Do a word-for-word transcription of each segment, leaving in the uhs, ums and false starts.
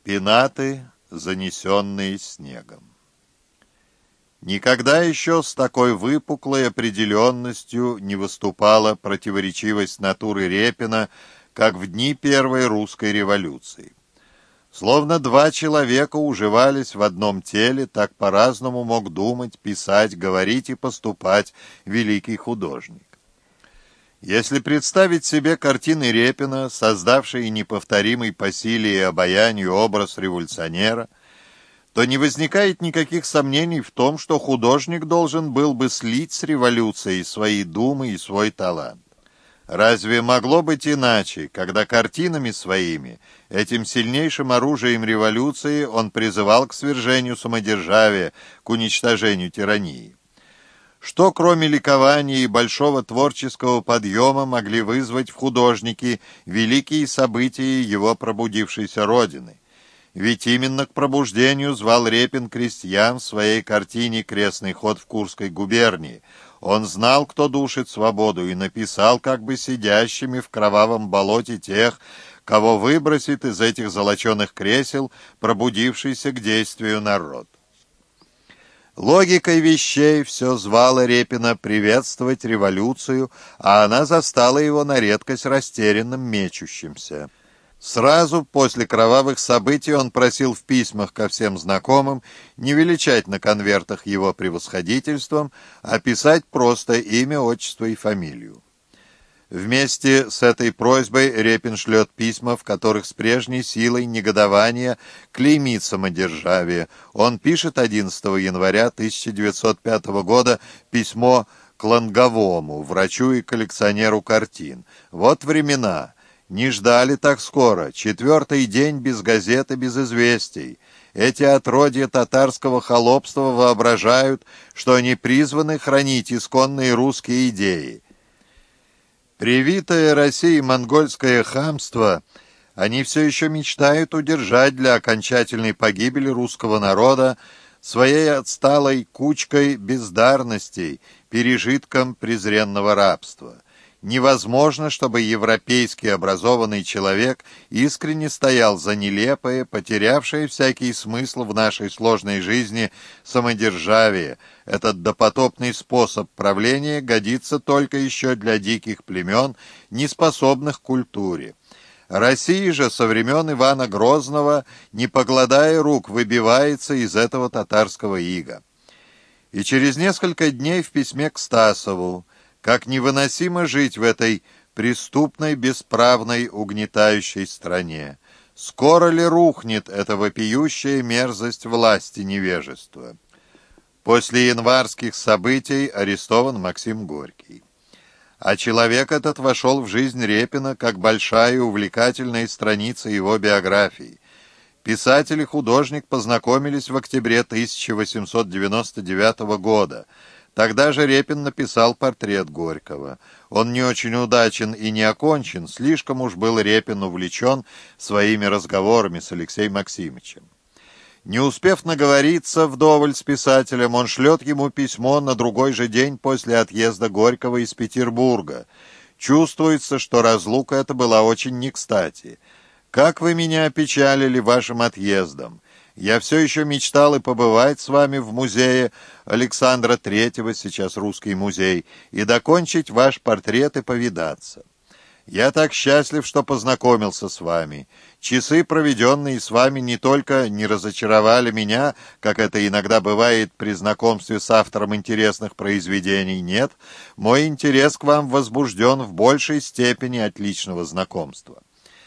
Пенаты, занесенные снегом. Никогда еще с такой выпуклой определенностью не выступала противоречивость натуры Репина, как в дни Первой русской революции. Словно два человека уживались в одном теле, так по-разному мог думать, писать, говорить и поступать великий художник. Если представить себе картины Репина, создавшие неповторимый по силе и обаянию образ революционера, то не возникает никаких сомнений в том, что художник должен был бы слить с революцией свои думы и свой талант. Разве могло быть иначе, когда картинами своими, этим сильнейшим оружием революции, он призывал к свержению самодержавия, к уничтожению тирании? Что, кроме ликования и большого творческого подъема, могли вызвать в художнике великие события его пробудившейся Родины? Ведь именно к пробуждению звал Репин крестьян в своей картине «Крестный ход в Курской губернии». Он знал, кто душит свободу, и написал как бы сидящими в кровавом болоте тех, кого выбросит из этих золоченых кресел пробудившийся к действию народ. Логикой вещей все звало Репина приветствовать революцию, а она застала его на редкость растерянным, мечущимся. Сразу после кровавых событий он просил в письмах ко всем знакомым не величать на конвертах его превосходительством, а писать просто имя, отчество и фамилию. Вместе с этой просьбой Репин шлет письма, в которых с прежней силой негодования клеймит самодержавие. Он пишет одиннадцатого января тысяча девятьсот пятого года письмо к Лонговому, врачу и коллекционеру картин. «Вот времена. Не ждали так скоро. Четвертый день без газеты, без известий. Эти отродья татарского холопства воображают, что они призваны хранить исконные русские идеи. Привитое России монгольское хамство они все еще мечтают удержать для окончательной погибели русского народа своей отсталой кучкой бездарностей, пережитком презренного рабства. Невозможно, чтобы европейский образованный человек искренне стоял за нелепое, потерявшее всякий смысл в нашей сложной жизни самодержавие. Этот допотопный способ правления годится только еще для диких племен, неспособных к культуре. Россия же со времен Ивана Грозного, не погладая рук, выбивается из этого татарского ига». И через несколько дней в письме к Стасову: «Как невыносимо жить в этой преступной, бесправной, угнетающей стране! Скоро ли рухнет эта вопиющая мерзость власти невежества?» После январских событий арестован Максим Горький. А человек этот вошел в жизнь Репина как большая и увлекательная страница его биографии. Писатель и художник познакомились в октябре тысяча восемьсот девяносто девятого года. Тогда же Репин написал портрет Горького. Он не очень удачен и не окончен, слишком уж был Репин увлечен своими разговорами с Алексеем Максимовичем. Не успев наговориться вдоволь с писателем, он шлет ему письмо на другой же день после отъезда Горького из Петербурга. Чувствуется, что разлука эта была очень не кстати. «Как вы меня опечалили вашим отъездом! Я все еще мечтал и побывать с вами в музее Александра Третьего, сейчас Русский музей, и докончить ваш портрет и повидаться. Я так счастлив, что познакомился с вами. Часы, проведенные с вами, не только не разочаровали меня, как это иногда бывает при знакомстве с автором интересных произведений, нет, мой интерес к вам возбужден в большей степени от личного знакомства.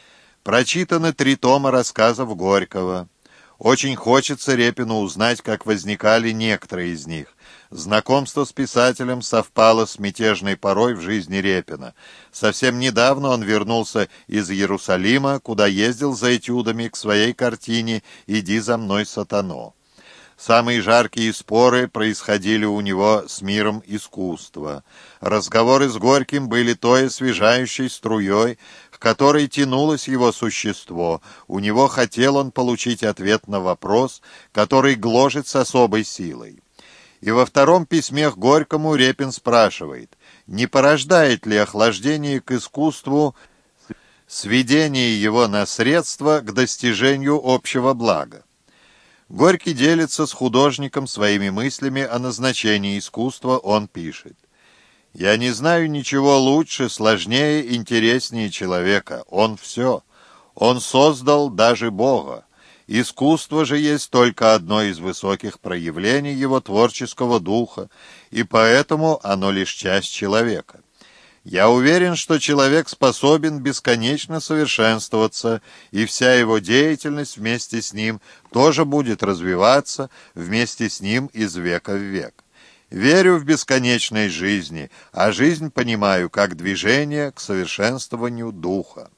Прочитаны три тома рассказов Горького. Очень хочется Репину узнать, как возникали некоторые из них. Знакомство с писателем совпало с мятежной порой в жизни Репина. Совсем недавно он вернулся из Иерусалима, куда ездил за этюдами к своей картине «Иди за мной, сатано». Самые жаркие споры происходили у него с миром искусства. Разговоры с Горьким были той освежающей струей, к которой тянулось его существо. У него хотел он получить ответ на вопрос, который гложет с особой силой. И во втором письме к Горькому Репин спрашивает, не порождает ли охлаждение к искусству сведение его на средства к достижению общего блага. Горький делится с художником своими мыслями о назначении искусства, он пишет: «Я не знаю ничего лучше, сложнее, интереснее человека. Он все. Он создал даже Бога. Искусство же есть только одно из высоких проявлений его творческого духа, и поэтому оно лишь часть человека. Я уверен, что человек способен бесконечно совершенствоваться, и вся его деятельность вместе с ним тоже будет развиваться вместе с ним из века в век. Верю в бесконечность жизни, а жизнь понимаю как движение к совершенствованию духа».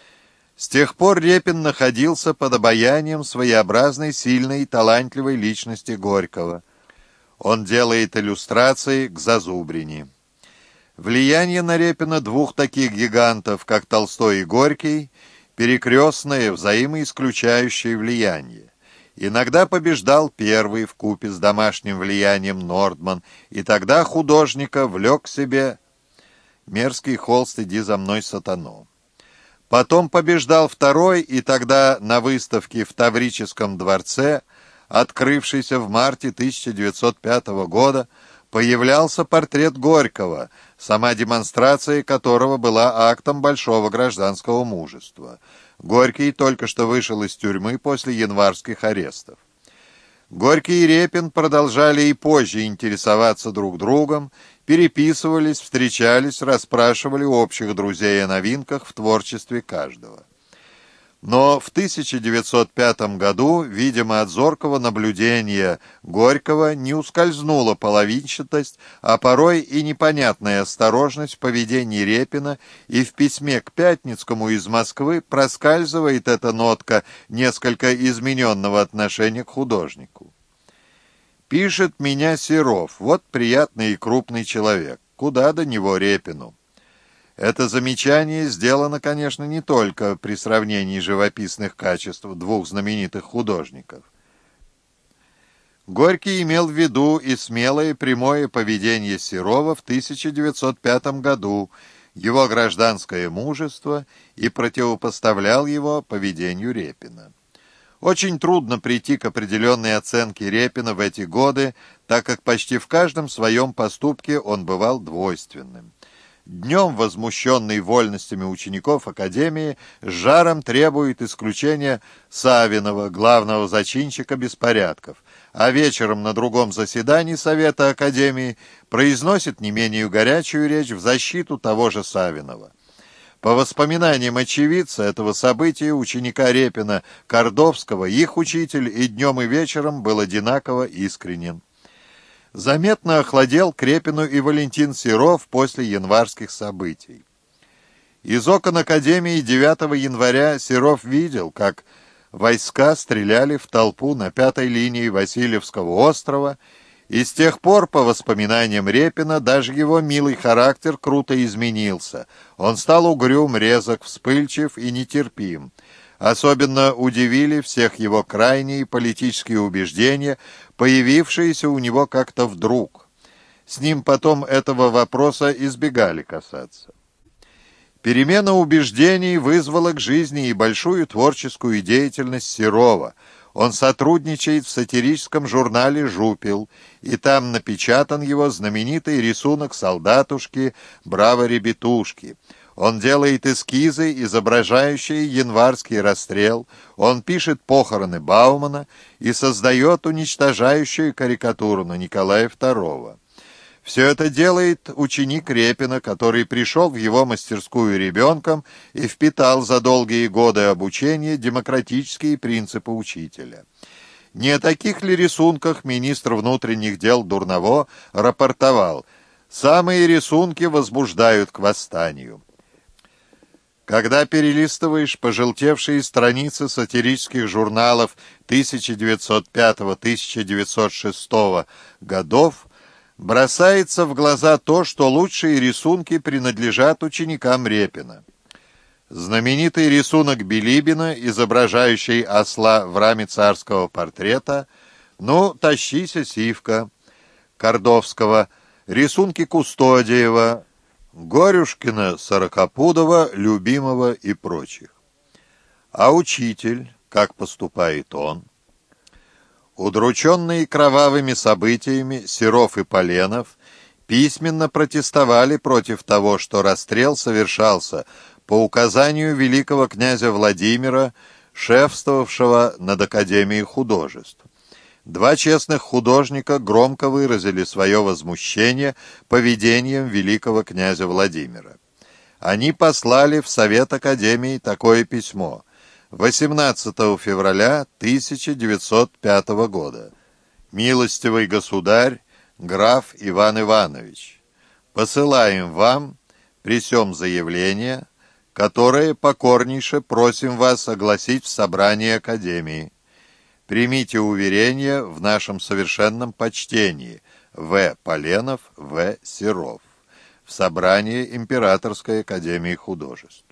С тех пор Репин находился под обаянием своеобразной, сильной и талантливой личности Горького. Он делает иллюстрации к «Зазубрине». Влияние на Репина двух таких гигантов, как Толстой и Горький, перекрестное, взаимоисключающее влияние. Иногда побеждал первый вкупе с домашним влиянием Нордман, и тогда художника влек к себе мерзкий холст «Иди за мной, сатану». Потом побеждал второй, и тогда на выставке в Таврическом дворце, открывшейся в марте тысяча девятьсот пятого года, появлялся портрет Горького, сама демонстрация которого была актом большого гражданского мужества. Горький только что вышел из тюрьмы после январских арестов. Горький и Репин продолжали и позже интересоваться друг другом, переписывались, встречались, расспрашивали общих друзей о новинках в творчестве каждого. Но в тысяча девятьсот пятом году, видимо, от зоркого наблюдения Горького не ускользнула половинчатость, а порой и непонятная осторожность в поведении Репина, и в письме к Пятницкому из Москвы проскальзывает эта нотка несколько измененного отношения к художнику. «Пишет меня Серов, вот приятный и крупный человек, куда до него Репину». Это замечание сделано, конечно, не только при сравнении живописных качеств двух знаменитых художников. Горький имел в виду и смелое прямое поведение Серова в тысяча девятьсот пятом году, его гражданское мужество, и противопоставлял его поведению Репина. Очень трудно прийти к определенной оценке Репина в эти годы, так как почти в каждом своем поступке он бывал двойственным. Днем, возмущенный вольностями учеников Академии, с жаром требует исключения Савинова, главного зачинщика беспорядков, а вечером на другом заседании Совета Академии произносит не менее горячую речь в защиту того же Савинова. По воспоминаниям очевидца этого события, ученика Репина Кордовского, их учитель и днем, и вечером был одинаково искренен. Заметно охладел к Репину и Валентин Серов после январских событий. Из окон Академии девятого января Серов видел, как войска стреляли в толпу на пятой линии Васильевского острова, и с тех пор, по воспоминаниям Репина, даже его милый характер круто изменился. Он стал угрюм, резок, вспыльчив и нетерпим. Особенно удивили всех его крайние политические убеждения, появившиеся у него как-то вдруг. С ним потом этого вопроса избегали касаться. Перемена убеждений вызвала к жизни и большую творческую деятельность Серова. Он сотрудничает в сатирическом журнале «Жупел», и там напечатан его знаменитый рисунок солдатушки «Браво-ребятушки». Он делает эскизы, изображающие январский расстрел, он пишет похороны Баумана и создает уничтожающую карикатуру на Николая второго. Все это делает ученик Репина, который пришел в его мастерскую ребенком и впитал за долгие годы обучения демократические принципы учителя. Не о таких ли рисунках министр внутренних дел Дурново рапортовал: «Самые рисунки возбуждают к восстанию». Когда перелистываешь пожелтевшие страницы сатирических журналов тысяча девятьсот пятого — тысяча девятьсот шестого годов, бросается в глаза то, что лучшие рисунки принадлежат ученикам Репина. Знаменитый рисунок Билибина, изображающий осла в раме царского портрета, «Ну, тащися, сивка», Кордовского, рисунки Кустодиева, Горюшкина, Сорокопудова, Любимого и прочих. А учитель, как поступает он? Удрученные кровавыми событиями, Серов и Поленов письменно протестовали против того, что расстрел совершался по указанию великого князя Владимира, шефствовавшего над Академией художеств. Два честных художника громко выразили свое возмущение поведением великого князя Владимира. Они послали в Совет Академии такое письмо восемнадцатого февраля тысяча девятьсот пятого года. «Милостивый государь, граф Иван Иванович, посылаем вам при сём заявление, которое покорнейше просим вас огласить в собрании Академии. Примите уверение в нашем совершенном почтении. В. Поленов, В. Серов. В собрании Императорской Академии Художеств».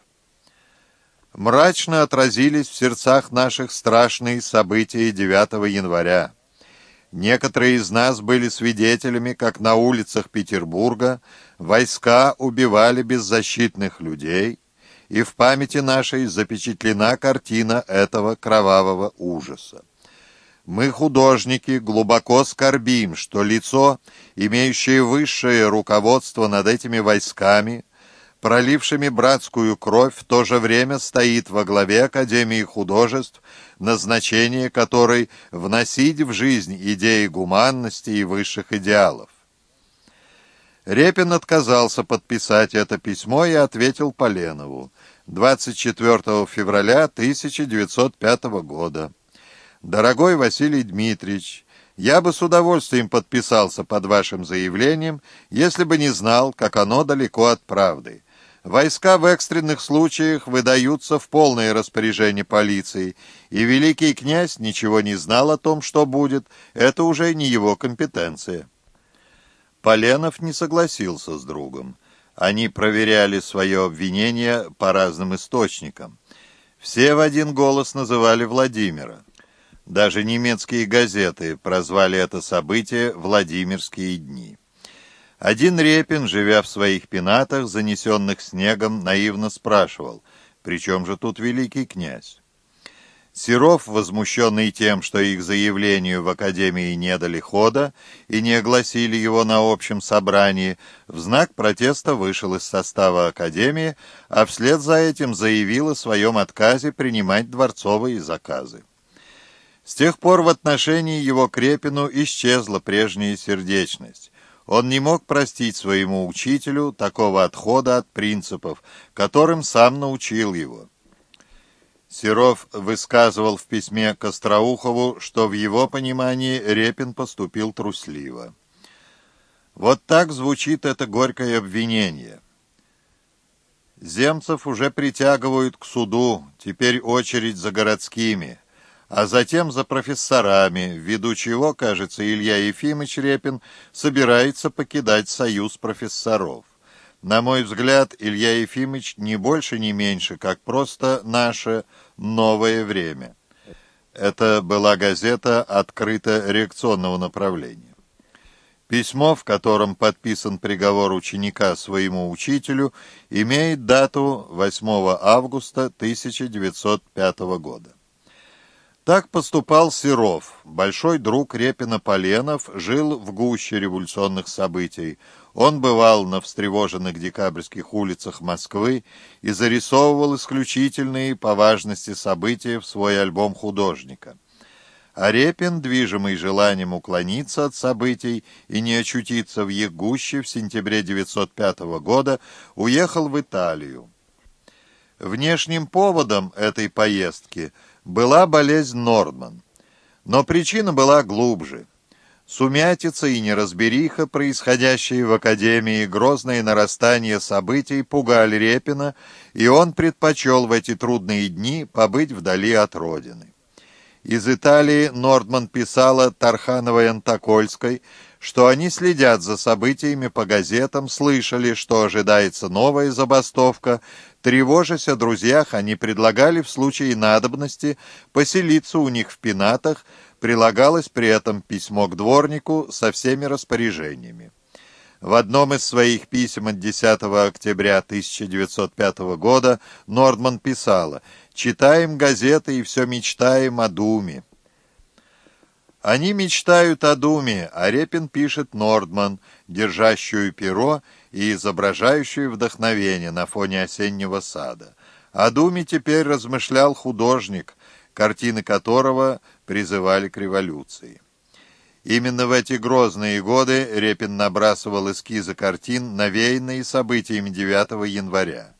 Мрачно отразились в сердцах наших страшные события девятого января. Некоторые из нас были свидетелями, как на улицах Петербурга войска убивали беззащитных людей, и в памяти нашей запечатлена картина этого кровавого ужаса. Мы, художники, глубоко скорбим, что лицо, имеющее высшее руководство над этими войсками, пролившими братскую кровь, в то же время стоит во главе Академии художеств, назначение которой вносить в жизнь идеи гуманности и высших идеалов. Репин отказался подписать это письмо и ответил Поленову двадцать четвёртого февраля тысяча девятьсот пятого года. «Дорогой Василий Дмитриевич, я бы с удовольствием подписался под вашим заявлением, если бы не знал, как оно далеко от правды. Войска в экстренных случаях выдаются в полное распоряжение полиции, и великий князь ничего не знал о том, что будет, это уже не его компетенция». Поленов не согласился с другом. Они проверяли свое обвинение по разным источникам. Все в один голос называли Владимира. Даже немецкие газеты прозвали это событие «Владимирские дни». Один Репин, живя в своих пенатах, занесенных снегом, наивно спрашивал: «При чем же тут великий князь?» Серов, возмущенный тем, что их заявлению в Академии не дали хода и не огласили его на общем собрании, в знак протеста вышел из состава Академии, а вслед за этим заявил о своем отказе принимать дворцовые заказы. С тех пор в отношении его к Репину исчезла прежняя сердечность. Он не мог простить своему учителю такого отхода от принципов, которым сам научил его. Серов высказывал в письме к Остроухову, что в его понимании Репин поступил трусливо. Вот так звучит это горькое обвинение. Земцев уже притягивают к суду, теперь очередь за городскими, а затем за профессорами, ввиду чего, кажется, Илья Ефимович Репин собирается покидать союз профессоров. На мой взгляд, Илья Ефимович не больше, не меньше, как просто наше новое время. Это была газета «Открыто реакционного направления». Письмо, в котором подписан приговор ученика своему учителю, имеет дату восьмого августа тысяча девятьсот пятого года. Так поступал Серов, большой друг Репина Поленов, жил в гуще революционных событий. Он бывал на встревоженных декабрьских улицах Москвы и зарисовывал исключительные по важности события в свой альбом художника. А Репин, движимый желанием уклониться от событий и не очутиться в их гуще, в сентябре девятьсот пятого года уехал в Италию. Внешним поводом этой поездки была болезнь Нордман. Но причина была глубже. Сумятица и неразбериха, происходящие в Академии, грозное нарастание событий пугали Репина, и он предпочел в эти трудные дни побыть вдали от родины. Из Италии Нордман писала Тархановой Антокольской, что они следят за событиями по газетам, слышали, что ожидается новая забастовка. Тревожась о друзьях, они предлагали в случае надобности поселиться у них в пенатах, прилагалось при этом письмо к дворнику со всеми распоряжениями. В одном из своих писем от десятого октября тысяча девятьсот пятого года Нордман писала: «Читаем газеты и все мечтаем о Думе». Они мечтают о Думе, а Репин пишет Нордман, держащую перо и изображающую вдохновение на фоне осеннего сада. О Думе теперь размышлял художник, картины которого призывали к революции. Именно в эти грозные годы Репин набрасывал эскизы картин, навеянные событиями девятого января.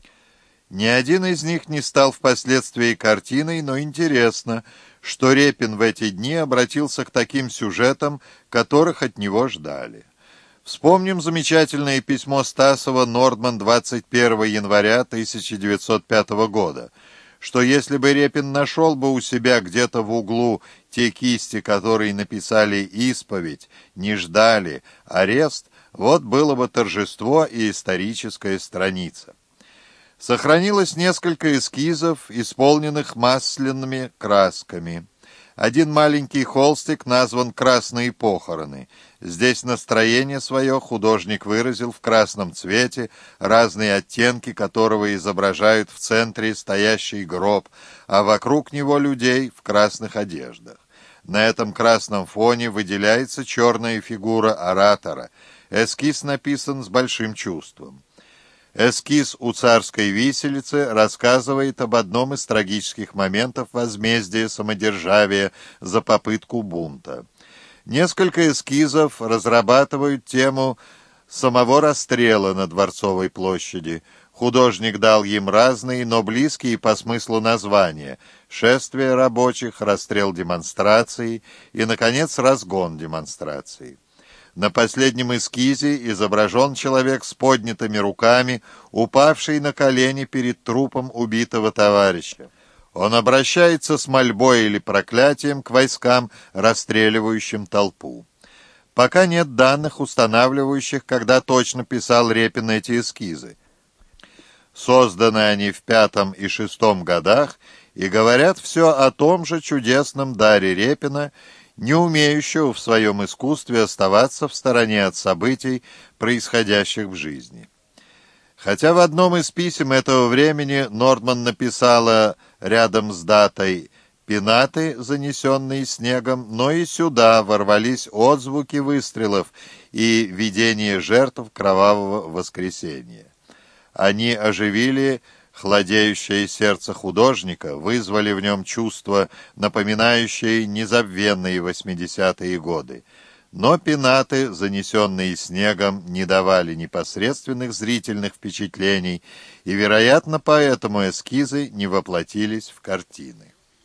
Ни один из них не стал впоследствии картиной, но интересно, что Репин в эти дни обратился к таким сюжетам, которых от него ждали. Вспомним замечательное письмо Стасова Нордман двадцать первого января тысяча девятьсот пятого года, что если бы Репин нашел бы у себя где-то в углу те кисти, которые написали «Исповедь», «Не ждали», «Арест», вот было бы торжество и историческая страница. Сохранилось несколько эскизов, исполненных масляными красками. Один маленький холстик назван «Красные похороны». Здесь настроение свое художник выразил в красном цвете, разные оттенки которого изображают в центре стоящий гроб, а вокруг него людей в красных одеждах. На этом красном фоне выделяется черная фигура оратора. Эскиз написан с большим чувством. Эскиз у царской виселицы рассказывает об одном из трагических моментов возмездия самодержавия за попытку бунта. Несколько эскизов разрабатывают тему самого расстрела на Дворцовой площади. Художник дал им разные, но близкие по смыслу названия: «Шествие рабочих», «Расстрел демонстрации» и, наконец, «Разгон демонстрации». На последнем эскизе изображен человек с поднятыми руками, упавший на колени перед трупом убитого товарища. Он обращается с мольбой или проклятием к войскам, расстреливающим толпу. Пока нет данных, устанавливающих, когда точно писал Репин эти эскизы. Созданы они в пятом и шестом годах и говорят все о том же чудесном даре Репина, не умеющего в своем искусстве оставаться в стороне от событий, происходящих в жизни. Хотя в одном из писем этого времени Нордман написала рядом с датой «Пенаты, занесенные снегом», но и сюда ворвались отзвуки выстрелов и видение жертв кровавого воскресения. Они оживили хладеющее сердце художника, вызвали в нем чувства, напоминающие незабвенные восьмидесятые годы. Но пенаты, занесенные снегом, не давали непосредственных зрительных впечатлений, и, вероятно, поэтому эскизы не воплотились в картины.